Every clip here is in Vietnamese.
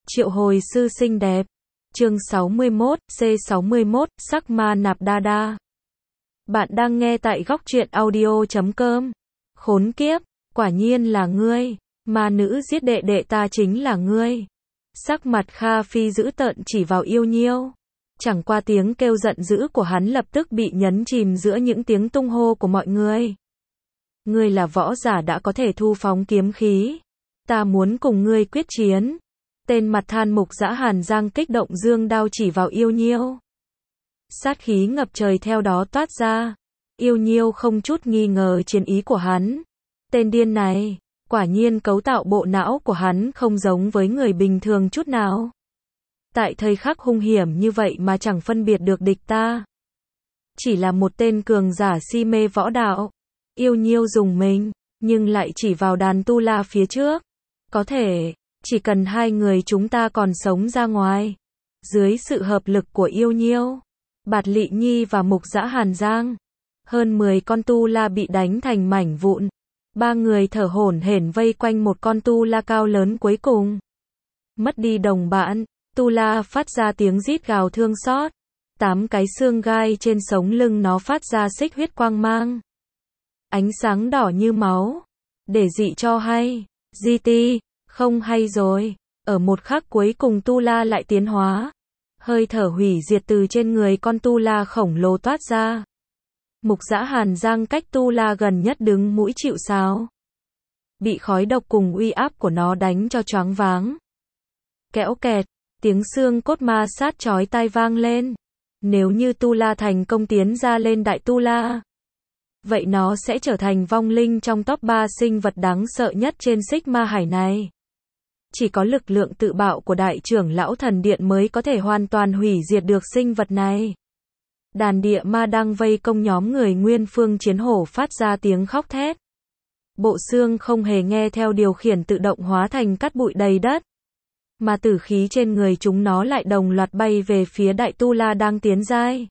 Triệu hồi sư xinh đẹp. Chương 61, C61, sắc ma nạp đa đa. Bạn đang nghe tại góc truyện audio.com. Khốn kiếp, quả nhiên là ngươi, ma nữ giết đệ đệ ta chính là ngươi. Sắc mặt Kha Phi dữ tợn chỉ vào Yêu Nhiêu. Chẳng qua tiếng kêu giận dữ của hắn lập tức bị nhấn chìm giữa những tiếng tung hô của mọi người. Ngươi là võ giả đã có thể thu phóng kiếm khí. Ta muốn cùng ngươi quyết chiến. Tên mặt than Mục Dã Hàn Giang kích động dương đao chỉ vào Yêu Nhiêu. Sát khí ngập trời theo đó toát ra. Yêu Nhiêu không chút nghi ngờ chiến ý của hắn. Tên điên này, quả nhiên cấu tạo bộ não của hắn không giống với người bình thường chút nào. Tại thời khắc hung hiểm như vậy mà chẳng phân biệt được địch ta. Chỉ là một tên cường giả si mê võ đạo. Yêu Nhiêu dùng mình, nhưng lại chỉ vào đàn tu la phía trước. Có thể, chỉ cần hai người chúng ta còn sống ra ngoài. Dưới sự hợp lực của Yêu Nhiêu, Bạt Lị Nhi và Mục Dã Hàn Giang, hơn 10 con tu la bị đánh thành mảnh vụn. Ba người thở hổn hển vây quanh một con tu la cao lớn cuối cùng. Mất đi đồng bạn, tu la phát ra tiếng rít gào thương xót. 8 cái xương gai trên sống lưng nó phát ra xích huyết quang mang. Ánh sáng đỏ như máu. Để dị cho hay. GT, không hay rồi. Ở một khắc cuối cùng tu la lại tiến hóa. Hơi thở hủy diệt từ trên người con tu la khổng lồ toát ra. Mục Dã Hàn Giang cách tu la gần nhất đứng mũi chịu sào. Bị khói độc cùng uy áp của nó đánh cho choáng váng. Kẽo kẹt, tiếng xương cốt ma sát chói tai vang lên. Nếu như tu la thành công tiến ra lên đại tu la, vậy nó sẽ trở thành vong linh trong top 3 sinh vật đáng sợ nhất trên Sigma hải này. Chỉ có lực lượng tự bạo của đại trưởng lão thần điện mới có thể hoàn toàn hủy diệt được sinh vật này. Đàn địa ma đang vây công nhóm người Nguyên Phương Chiến Hổ phát ra tiếng khóc thét. Bộ xương không hề nghe theo điều khiển tự động hóa thành cát bụi đầy đất. Mà tử khí trên người chúng nó lại đồng loạt bay về phía đại tu la đang tiến giai.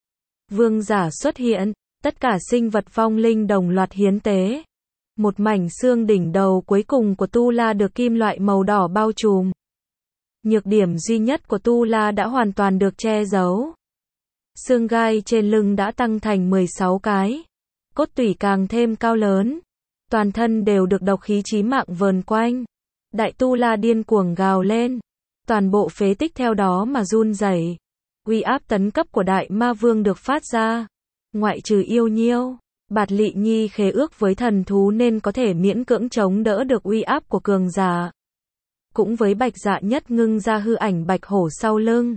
Vương giả xuất hiện, tất cả sinh vật vong linh đồng loạt hiến tế. Một mảnh xương đỉnh đầu cuối cùng của tu la được kim loại màu đỏ bao trùm. Nhược điểm duy nhất của tu la đã hoàn toàn được che giấu. Xương gai trên lưng đã tăng thành 16 cái. Cốt tủy càng thêm cao lớn. Toàn thân đều được độc khí chí mạng vờn quanh. Đại tu la điên cuồng gào lên. Toàn bộ phế tích theo đó mà run rẩy. Uy áp tấn cấp của đại ma vương được phát ra. Ngoại trừ Yêu Nhiêu, Bạt Lị Nhi khế ước với thần thú nên có thể miễn cưỡng chống đỡ được uy áp của cường giả. Cũng với Bạch Dạ Nhất ngưng ra hư ảnh bạch hổ sau lưng.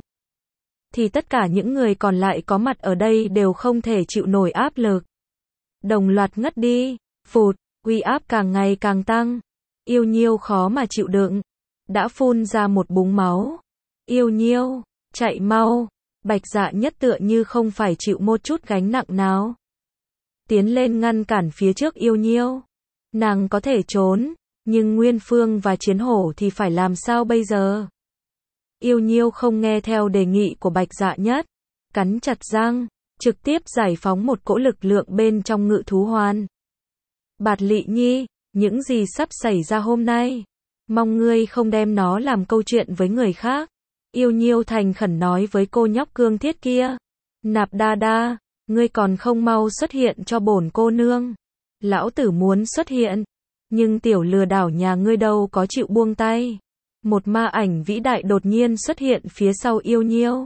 Thì tất cả những người còn lại có mặt ở đây đều không thể chịu nổi áp lực. Đồng loạt ngất đi, phụt, uy áp càng ngày càng tăng. Yêu Nhiêu khó mà chịu đựng. Đã phun ra một búng máu. Yêu Nhiêu, chạy mau. Bạch Dạ Nhất tựa như không phải chịu một chút gánh nặng nào. Tiến lên ngăn cản phía trước Yêu Nhiêu. Nàng có thể trốn, nhưng Nguyên Phương và Chiến Hổ thì phải làm sao bây giờ? Yêu Nhiêu không nghe theo đề nghị của Bạch Dạ Nhất. Cắn chặt răng, trực tiếp giải phóng một cỗ lực lượng bên trong ngự thú hoàn. Bạt Lị Nhi, những gì sắp xảy ra hôm nay, mong ngươi không đem nó làm câu chuyện với người khác. Yêu Nhiêu thành khẩn nói với cô nhóc cương thiết kia. Nạp đa đa, ngươi còn không mau xuất hiện cho bổn cô nương. Lão tử muốn xuất hiện, nhưng tiểu lừa đảo nhà ngươi đâu có chịu buông tay. Một ma ảnh vĩ đại đột nhiên xuất hiện phía sau Yêu Nhiêu.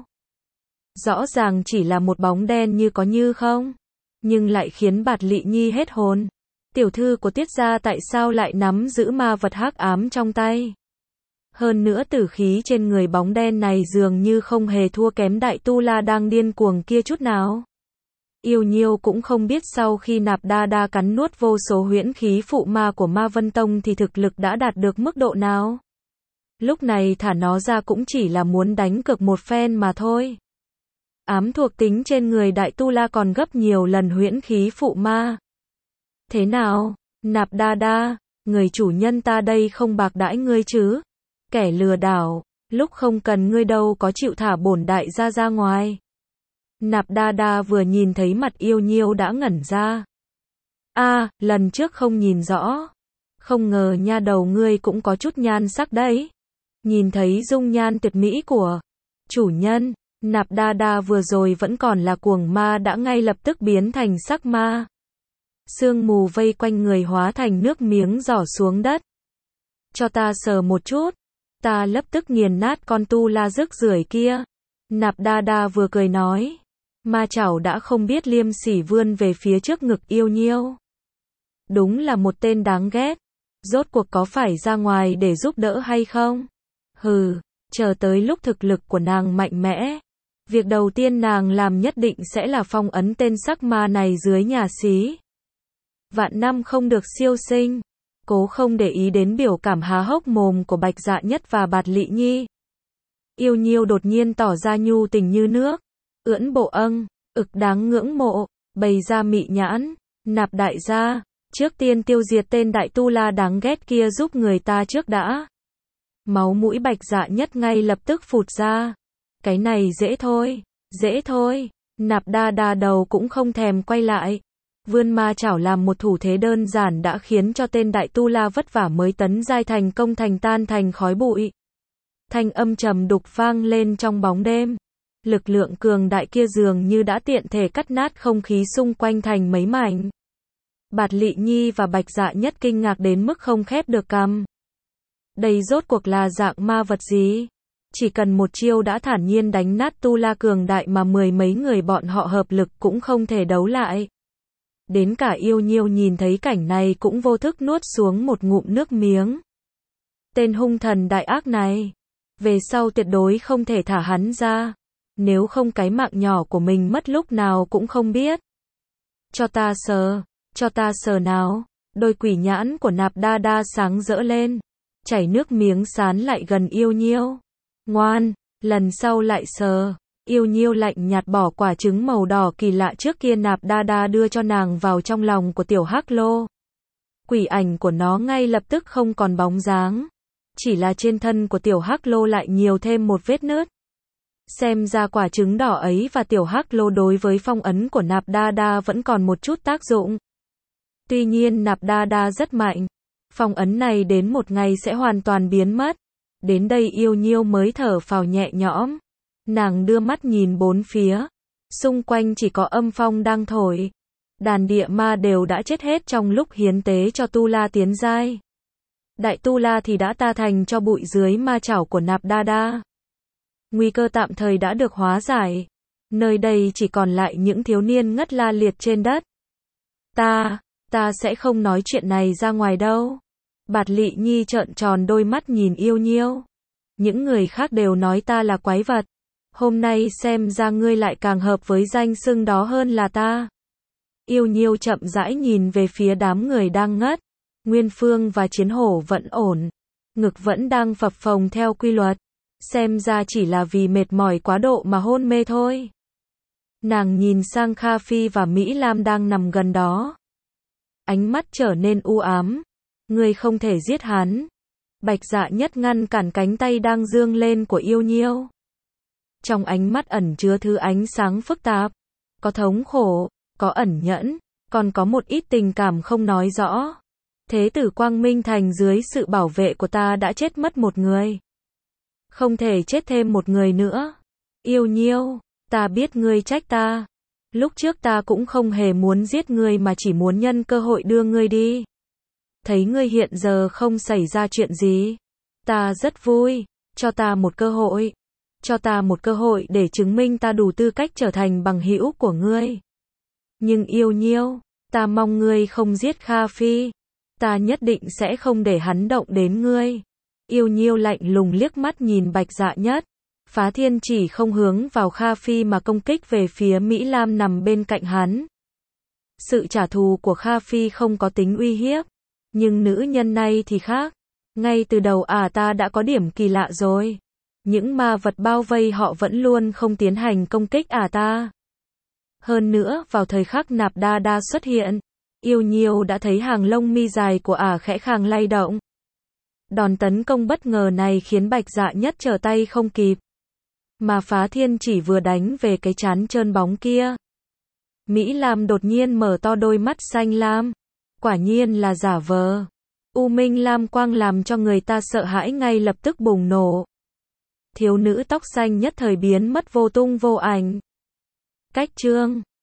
Rõ ràng chỉ là một bóng đen như có như không, nhưng lại khiến Bạt Lị Nhi hết hồn. Tiểu thư của Tiết gia tại sao lại nắm giữ ma vật hắc ám trong tay? Hơn nữa tử khí trên người bóng đen này dường như không hề thua kém đại tu la đang điên cuồng kia chút nào. Yêu Nhiêu cũng không biết sau khi nạp đa đa cắn nuốt vô số huyễn khí phụ ma của Ma Vân Tông thì thực lực đã đạt được mức độ nào. Lúc này thả nó ra cũng chỉ là muốn đánh cược một phen mà thôi. Ám thuộc tính trên người đại tu la còn gấp nhiều lần huyễn khí phụ ma. Thế nào, nạp đa đa, người chủ nhân ta đây không bạc đãi ngươi chứ? Kẻ lừa đảo, lúc không cần ngươi đâu có chịu thả bổn đại gia ra ngoài. Nạp đa đa vừa nhìn thấy mặt Yêu Nhiêu đã ngẩn ra. Lần trước không nhìn rõ. Không ngờ nha đầu ngươi cũng có chút nhan sắc đấy. Nhìn thấy dung nhan tuyệt mỹ của chủ nhân, Nạp Đa Đa vừa rồi vẫn còn là cuồng ma đã ngay lập tức biến thành sắc ma. Sương mù vây quanh người hóa thành nước miếng rỏ xuống đất. Cho ta sờ một chút, ta lập tức nghiền nát con tu la rức rưởi kia. Nạp Đa Đa vừa cười nói. Ma chảo đã không biết liêm sỉ vươn về phía trước ngực Yêu Nhiêu. Đúng là một tên đáng ghét. Rốt cuộc có phải ra ngoài để giúp đỡ hay không? Hừ, chờ tới lúc thực lực của nàng mạnh mẽ. Việc đầu tiên nàng làm nhất định sẽ là phong ấn tên sắc ma này dưới nhà xí. Vạn năm không được siêu sinh. Cố không để ý đến biểu cảm há hốc mồm của Bạch Dạ Nhất và Bạt Lị Nhi. Yêu Nhiêu đột nhiên tỏ ra nhu tình như nước. Ưỡn bộ ực đáng ngưỡng mộ, bày ra mị nhãn. Nạp đại gia, trước tiên tiêu diệt tên đại tu la đáng ghét kia giúp người ta trước đã. Máu mũi Bạch Dạ Nhất ngay lập tức phụt ra. Cái này dễ thôi. Nạp Đa Đa đầu cũng không thèm quay lại. Vươn ma chảo làm một thủ thế đơn giản đã khiến cho tên đại tu la vất vả mới tấn giai thành công thành tan thành khói bụi. Thanh âm trầm đục vang lên trong bóng đêm. Lực lượng cường đại kia dường như đã tiện thể cắt nát không khí xung quanh thành mấy mảnh. Bạt Lị Nhi và Bạch Dạ Nhất kinh ngạc đến mức không khép được cằm. Đây rốt cuộc là dạng ma vật gì? Chỉ cần một chiêu đã thản nhiên đánh nát tu la cường đại mà mười mấy người bọn họ hợp lực cũng không thể đấu lại. Đến cả Yêu Nhiêu nhìn thấy cảnh này cũng vô thức nuốt xuống một ngụm nước miếng. Tên hung thần đại ác này, về sau tuyệt đối không thể thả hắn ra, nếu không cái mạng nhỏ của mình mất lúc nào cũng không biết. Cho ta sờ nào. Đôi quỷ nhãn của Nạp Đa Đa sáng rỡ lên, chảy nước miếng sán lại gần Yêu Nhiêu. Ngoan, lần sau lại sờ. Yêu Nhiêu lạnh nhạt bỏ quả trứng màu đỏ kỳ lạ trước kia Nạp Đa Đa đưa cho nàng vào trong lòng của tiểu hắc lô. Quỷ ảnh của nó ngay lập tức không còn bóng dáng. Chỉ là trên thân của tiểu hắc lô lại nhiều thêm một vết nứt. Xem ra quả trứng đỏ ấy và tiểu hắc lô đối với phong ấn của Nạp Đa Đa vẫn còn một chút tác dụng. Tuy nhiên Nạp Đa Đa rất mạnh. Phong ấn này đến một ngày sẽ hoàn toàn biến mất. Đến đây Yêu Nhiêu mới thở phào nhẹ nhõm. Nàng đưa mắt nhìn bốn phía. Xung quanh chỉ có âm phong đang thổi. Đàn địa ma đều đã chết hết trong lúc hiến tế cho tu la tiến giai. Đại tu la thì đã ta thành cho bụi dưới ma chảo của Nạp Đa Đa. Nguy cơ tạm thời đã được hóa giải. Nơi đây chỉ còn lại những thiếu niên ngất la liệt trên đất. Ta sẽ không nói chuyện này ra ngoài đâu. Bạt Lị Nhi trợn tròn đôi mắt nhìn Yêu Nhiêu. Những người khác đều nói ta là quái vật. Hôm nay xem ra ngươi lại càng hợp với danh xưng đó hơn là ta. Yêu Nhiêu chậm rãi nhìn về phía đám người đang ngất. Nguyên Phương và Chiến Hổ vẫn ổn. Ngực vẫn đang phập phồng theo quy luật. Xem ra chỉ là vì mệt mỏi quá độ mà hôn mê thôi. Nàng nhìn sang Kha Phi và Mỹ Lam đang nằm gần đó. Ánh mắt trở nên u ám. Ngươi không thể giết hắn. Bạch Dạ Nhất ngăn cản cánh tay đang dương lên của Yêu Nhiêu. Trong ánh mắt ẩn chứa thứ ánh sáng phức tạp. Có thống khổ, có ẩn nhẫn, còn có một ít tình cảm không nói rõ. Thế tử Quang Minh Thành dưới sự bảo vệ của ta đã chết mất một người. Không thể chết thêm một người nữa. Yêu Nhiêu, ta biết ngươi trách ta. Lúc trước ta cũng không hề muốn giết ngươi mà chỉ muốn nhân cơ hội đưa ngươi đi. Thấy ngươi hiện giờ không xảy ra chuyện gì. Ta rất vui, cho ta một cơ hội. Cho ta một cơ hội để chứng minh ta đủ tư cách trở thành bằng hữu của ngươi. Nhưng Yêu Nhiêu, ta mong ngươi không giết Kha Phi. Ta nhất định sẽ không để hắn động đến ngươi. Yêu Nhiêu lạnh lùng liếc mắt nhìn Bạch Dạ Nhất. Phá thiên chỉ không hướng vào Kha Phi mà công kích về phía Mỹ Lam nằm bên cạnh hắn. Sự trả thù của Kha Phi không có tính uy hiếp. Nhưng nữ nhân này thì khác. Ngay từ đầu ta đã có điểm kỳ lạ rồi. Những ma vật bao vây họ vẫn luôn không tiến hành công kích ta. Hơn nữa, vào thời khắc Nạp Đa Đa xuất hiện, Yêu Nhiêu đã thấy hàng lông mi dài của khẽ khàng lay động. Đòn tấn công bất ngờ này khiến Bạch Dạ Nhất trở tay không kịp. Mà Phá Thiên chỉ vừa đánh về cái trán trơn bóng kia. Mỹ Lam đột nhiên mở to đôi mắt xanh lam. Quả nhiên là giả vờ. U minh lam quang làm cho người ta sợ hãi ngay lập tức bùng nổ. Thiếu nữ tóc xanh nhất thời biến mất vô tung vô ảnh. Cách chương